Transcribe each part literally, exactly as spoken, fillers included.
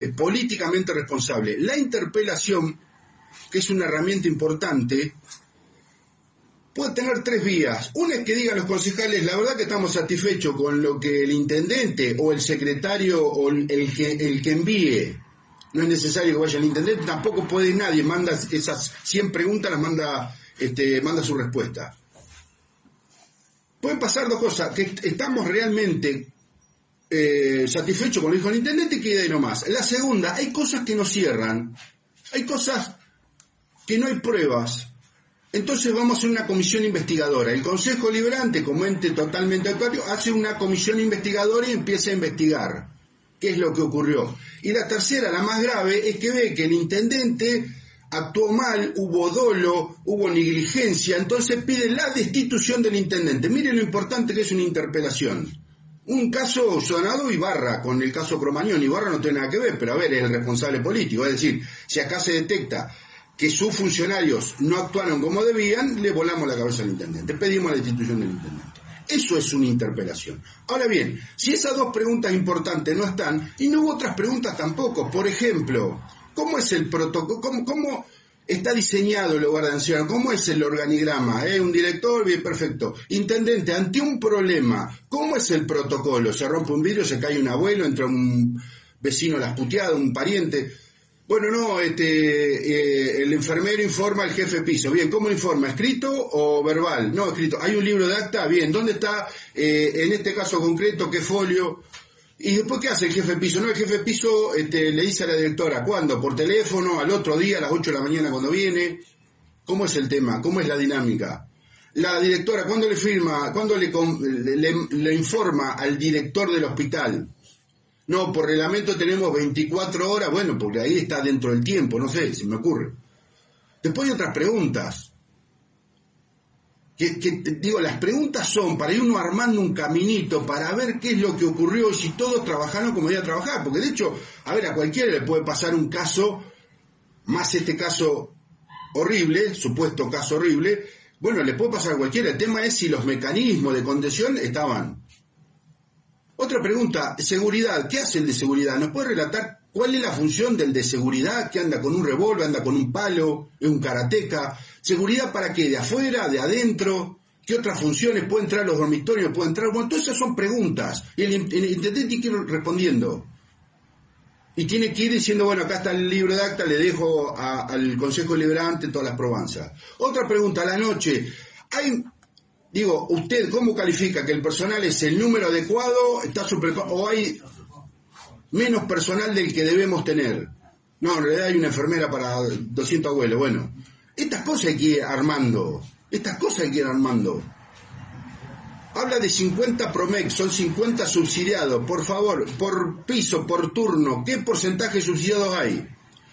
políticamente responsable. La interpelación, que es una herramienta importante, puede tener tres vías. Una es que digan los concejales, la verdad que estamos satisfechos con lo que el intendente o el secretario o el que, el que envíe. No es necesario que vaya el intendente, tampoco puede nadie, manda esas cien preguntas, las manda, este, manda su respuesta. Pueden pasar dos cosas, que estamos realmente eh, satisfechos con lo que dijo el intendente y queda ahí nomás. La segunda, hay cosas que no cierran, hay cosas que no hay pruebas. Entonces vamos a hacer una comisión investigadora. El Consejo Deliberante, como ente totalmente autónomo, hace una comisión investigadora y empieza a investigar qué es lo que ocurrió. Y la tercera, la más grave, es que ve que el intendente actuó mal, hubo dolo, hubo negligencia, entonces pide la destitución del intendente. Miren lo importante que es una interpelación. Un caso sonado Ibarra, con el caso Cromañón. Ibarra no tiene nada que ver, pero a ver, es el responsable político. Es decir, si acá se detecta que sus funcionarios no actuaron como debían, le volamos la cabeza al intendente, pedimos la destitución del intendente. Eso es una interpelación. Ahora bien, si esas dos preguntas importantes no están, y no hubo otras preguntas tampoco, por ejemplo, ¿cómo es el protocolo? ¿Cómo, cómo está diseñado el hogar de ancianos? ¿Cómo es el organigrama? ¿Eh? Un director, bien, perfecto. Intendente, ante un problema, ¿cómo es el protocolo? ¿Se rompe un vidrio, se cae un abuelo, entra un vecino a las puteadas, un pariente? Bueno, no, este, eh, el enfermero informa al jefe de piso. Bien, ¿cómo informa? ¿Escrito o verbal? No, escrito. ¿Hay un libro de acta? Bien, ¿dónde está, eh, en este caso concreto, qué folio? Y después, ¿qué hace el jefe de piso? No, el jefe de piso este, le dice a la directora, ¿cuándo? ¿Por teléfono? ¿Al otro día, a las ocho de la mañana cuando viene? ¿Cómo es el tema? ¿Cómo es la dinámica? La directora, ¿cuándo le firma? ¿Cuándo le, le, le informa al director del hospital? No, por reglamento tenemos veinticuatro horas, bueno, porque ahí está dentro del tiempo, no sé, se me ocurre. Después hay otras preguntas. Que, que digo, las preguntas son para ir uno armando un caminito, para ver qué es lo que ocurrió y si todos trabajaron como debía trabajar. Porque de hecho, a ver, a cualquiera le puede pasar un caso, más este caso horrible, supuesto caso horrible, bueno, le puede pasar a cualquiera. El tema es si los mecanismos de contención estaban. Otra pregunta, seguridad. ¿Qué hace el de seguridad? ¿Nos puede relatar cuál es la función del de seguridad? ¿Que anda con un revólver, anda con un palo, es un karateca? ¿Seguridad para qué? ¿De afuera, de adentro? ¿Qué otras funciones? ¿Puede entrar a los dormitorios? ¿Puede entrar? Bueno, todas esas son preguntas. Y el, el intendente tiene que ir respondiendo. Y tiene que ir diciendo, bueno, acá está el libro de acta, le dejo a, al Consejo Deliberante todas las probanzas. Otra pregunta, a la noche. ¿Hay... Digo, ¿usted cómo califica que el personal es el número adecuado, está super, o hay menos personal del que debemos tener? No, en realidad hay una enfermera para doscientos abuelos. Bueno, estas cosas hay que ir armando, estas cosas hay que ir armando. Habla de cincuenta Promex, son cincuenta subsidiados, por favor, por piso, por turno, ¿qué porcentaje de subsidiados hay?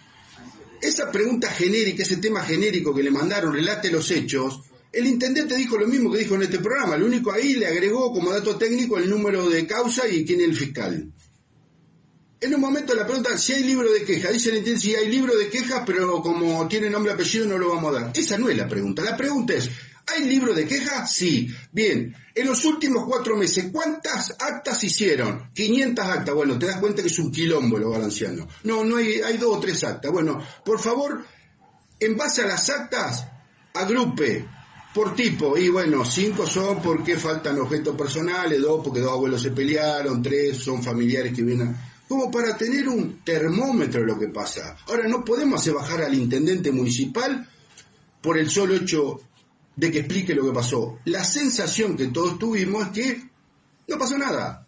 Esa pregunta genérica, ese tema genérico que le mandaron, relate los hechos. El intendente dijo lo mismo que dijo en este programa, lo único ahí le agregó como dato técnico el número de causa y quién es el fiscal. En un momento la pregunta, si hay libro de quejas, dice el intendente, si hay libro de quejas, pero como tiene nombre y apellido no lo vamos a dar. Esa no es la pregunta, la pregunta es, ¿hay libro de quejas? Sí. Bien, en los últimos cuatro meses, ¿cuántas actas hicieron? quinientas actas, bueno, te das cuenta que es un quilombo los valencianos. No, no hay, hay dos o tres actas. Bueno, por favor, en base a las actas, agrupe por tipo, y bueno, cinco son porque faltan objetos personales, dos porque dos abuelos se pelearon, tres son familiares que vienen, como para tener un termómetro de lo que pasa. Ahora, no podemos hacer bajar al intendente municipal por el solo hecho de que explique lo que pasó. La sensación que todos tuvimos es que no pasó nada,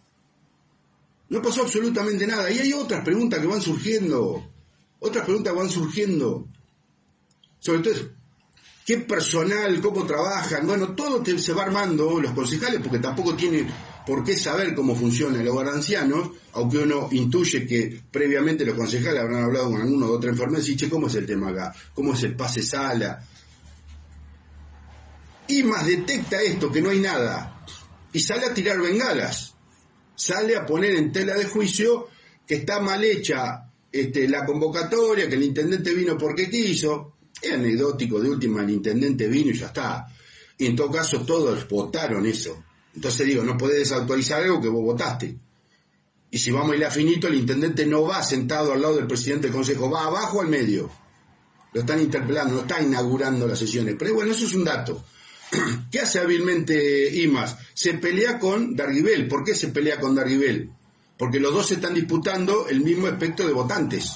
no pasó absolutamente nada, y hay otras preguntas que van surgiendo, otras preguntas que van surgiendo, sobre todo qué personal, cómo trabajan, bueno, todo te, se va armando, los concejales, porque tampoco tiene por qué saber cómo funciona el hogar de ancianos, aunque uno intuye que previamente los concejales habrán hablado con alguno de otra enfermedad y dice, ¿cómo es el tema acá? ¿Cómo es el pase sala? Y más detecta esto, que no hay nada, y sale a tirar bengalas, sale a poner en tela de juicio que está mal hecha este, la convocatoria, que el intendente vino porque quiso. Es anecdótico, de última el intendente vino y ya está. Y en todo caso todos votaron eso. Entonces digo, no podés desactualizar algo que vos votaste. Y si vamos a ir a finito, el intendente no va sentado al lado del presidente del consejo, va abajo al medio. Lo están interpelando, no está inaugurando las sesiones. Pero bueno, eso es un dato. ¿Qué hace hábilmente Imaz? Se pelea con Darguibel. ¿Por qué se pelea con Darguibel? Porque los dos están disputando el mismo espectro de votantes.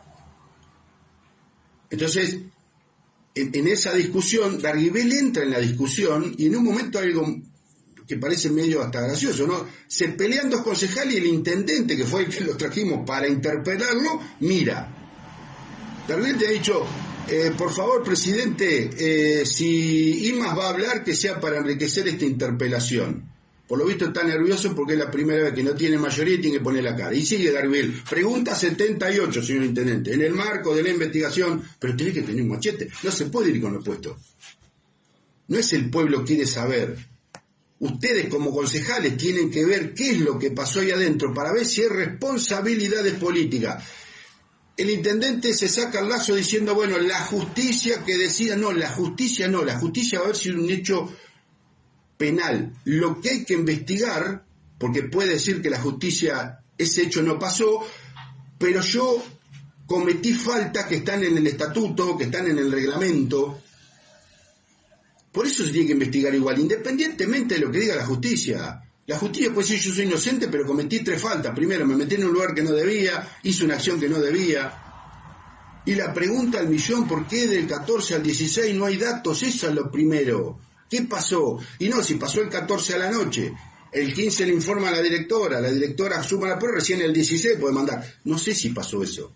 Entonces, en, en esa discusión, Darguibel entra en la discusión y en un momento hay algo que parece medio hasta gracioso, ¿no? Se pelean dos concejales y el intendente, que fue el que los trajimos para interpelarlo, mira. Darguibel te ha dicho, eh, por favor, presidente, eh, si Imaz va a hablar, que sea para enriquecer esta interpelación. Por lo visto está nervioso porque es la primera vez que no tiene mayoría y tiene que poner la cara. Y sigue Darguibel. Pregunta setenta y ocho, señor intendente. En el marco de la investigación, pero tiene que tener un machete. No se puede ir con lo puesto. No es el pueblo quiere saber. Ustedes como concejales tienen que ver qué es lo que pasó ahí adentro para ver si hay responsabilidades políticas. El intendente se saca el lazo diciendo, bueno, la justicia que decida. No, la justicia no. La justicia va a haber sido un hecho penal. Lo que hay que investigar, porque puede decir que la justicia, ese hecho no pasó, pero yo cometí faltas que están en el estatuto, que están en el reglamento. Por eso se tiene que investigar igual, independientemente de lo que diga la justicia. La justicia puede decir, yo soy inocente, pero cometí tres faltas. Primero, me metí en un lugar que no debía, hice una acción que no debía. Y la pregunta al millón, ¿por qué del catorce al dieciséis no hay datos? Eso es lo primero. ¿Qué pasó? Y no, si pasó el catorce a la noche, el quince le informa a la directora, la directora suma la prueba, recién el dieciséis puede mandar. No sé si pasó eso.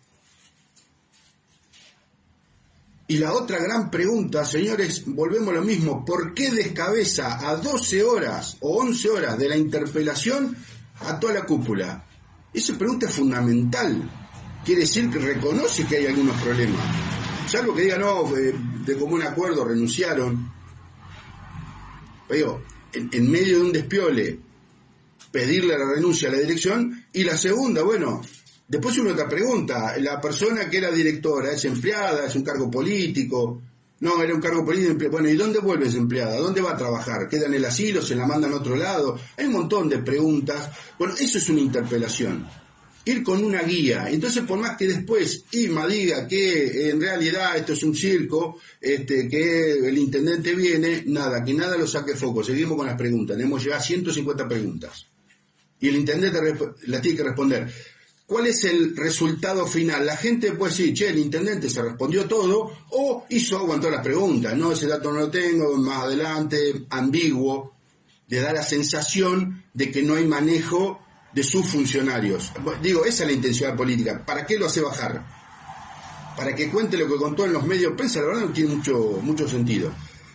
Y la otra gran pregunta, señores, volvemos a lo mismo, ¿por qué descabeza a doce horas o once horas de la interpelación a toda la cúpula? Esa pregunta es fundamental. Quiere decir que reconoce que hay algunos problemas. Salvo que diga, no, de, de común acuerdo renunciaron. Digo, en, en medio de un despiole, pedirle la renuncia a la dirección. Y la segunda, bueno, después una otra pregunta, la persona que era directora, ¿es empleada? ¿Es un cargo político? No, era un cargo político. Bueno, ¿y dónde vuelve esa empleada? ¿Dónde va a trabajar? ¿Queda en el asilo? ¿Se la mandan a otro lado? Hay un montón de preguntas. Bueno, eso es una interpelación. Ir con una guía. Entonces, por más que después Imaz diga que en realidad esto es un circo, este, que el intendente viene, nada, que nada lo saque foco. Seguimos con las preguntas. Hemos llegado a ciento cincuenta preguntas. Y el intendente las tiene que responder. ¿Cuál es el resultado final? La gente puede decir, che, el intendente se respondió todo, o hizo, aguantó las preguntas. No, ese dato no lo tengo, más adelante, ambiguo. Le da la sensación de que no hay manejo de sus funcionarios. Digo, esa es la intención política. ¿Para qué lo hace bajar? Para que cuente lo que contó en los medios de prensa. La verdad no tiene mucho, mucho sentido.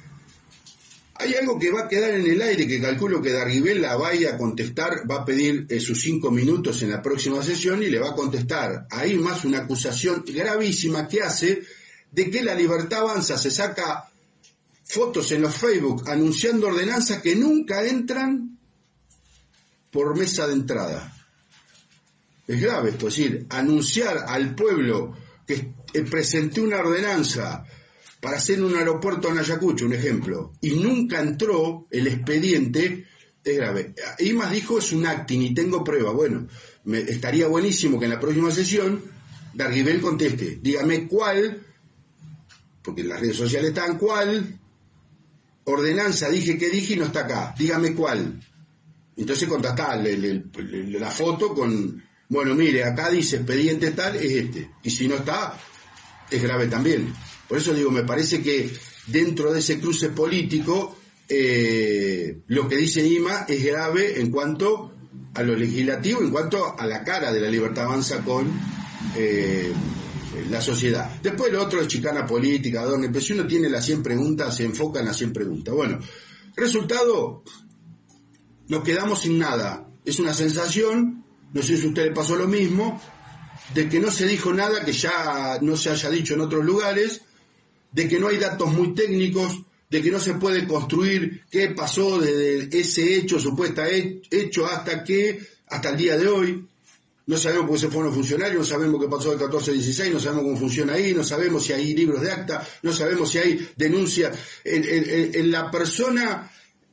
Hay algo que va a quedar en el aire, que calculo que Darguibel la vaya a contestar, va a pedir eh, sus cinco minutos en la próxima sesión y le va a contestar a Imaz una acusación gravísima que hace de que la Libertad Avanza se saca fotos en los Facebook anunciando ordenanzas que nunca entran por mesa de entrada. Es grave esto, es decir, anunciar al pueblo que presenté una ordenanza para hacer un aeropuerto en Ayacucho, un ejemplo, y nunca entró el expediente, es grave. Imaz dijo, es un acting y tengo prueba. Bueno, me, estaría buenísimo que en la próxima sesión Darguibel conteste, dígame cuál, porque en las redes sociales están, cuál ordenanza dije que dije y no está acá, dígame cuál. Entonces contestá la foto con, bueno, mire, acá dice expediente tal, es este. Y si no está, es grave también. Por eso digo, me parece que dentro de ese cruce político, eh, lo que dice Imaz es grave en cuanto a lo legislativo, en cuanto a la cara de la Libertad Avanza con eh, la sociedad. Después lo otro es chicana política, donde pues si uno tiene las cien preguntas, se enfoca en las cien preguntas. Bueno, resultado, nos quedamos sin nada. Es una sensación, no sé si a usted le pasó lo mismo, de que no se dijo nada que ya no se haya dicho en otros lugares, de que no hay datos muy técnicos, de que no se puede construir qué pasó desde ese hecho, supuesta hecho, hasta que, hasta el día de hoy. No sabemos por qué se fueron los funcionarios, no sabemos qué pasó del catorce al dieciséis, no sabemos cómo funciona ahí, no sabemos si hay libros de acta, no sabemos si hay denuncias. En, en, en la persona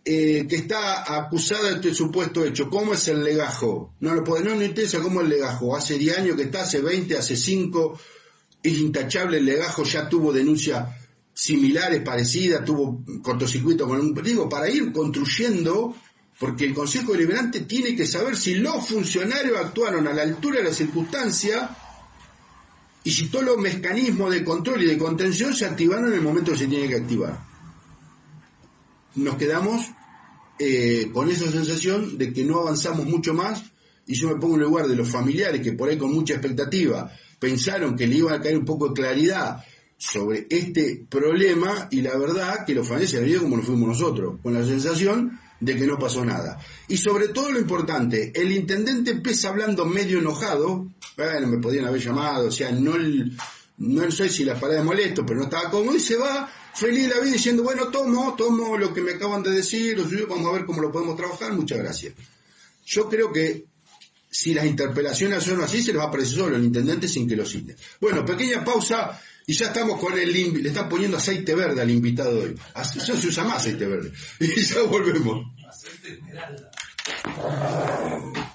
eh, que está acusada de este supuesto hecho. ¿Cómo es el legajo? No lo puede, no, no interesa cómo es el legajo. Hace diez años que está, hace veinte, hace cinco, es intachable el legajo, ya tuvo denuncias similares, parecidas, tuvo cortocircuito con un... Digo, para ir construyendo, porque el Consejo Deliberante tiene que saber si los funcionarios actuaron a la altura de la circunstancia y si todos los mecanismos de control y de contención se activaron en el momento que se tiene que activar. Nos quedamos eh, con esa sensación de que no avanzamos mucho más, y yo me pongo en el lugar de los familiares que por ahí con mucha expectativa pensaron que le iba a caer un poco de claridad sobre este problema, y la verdad que los familiares se vieron como lo fuimos nosotros, con la sensación de que no pasó nada. Y sobre todo lo importante, el intendente empieza hablando medio enojado, bueno, me podían haber llamado, o sea, no, no sé si las palabras molesto, pero no estaba cómodo, y se va feliz de la vida diciendo, bueno, tomo, tomo lo que me acaban de decir, vamos a ver cómo lo podemos trabajar, muchas gracias. Yo creo que si las interpelaciones son así, se les va a aparecer solo el intendente sin que lo cite. Bueno, pequeña pausa y ya estamos con el... Le están poniendo aceite verde al invitado de hoy. Ya se usa más aceite verde. Y ya volvemos. Aceite esmeralda.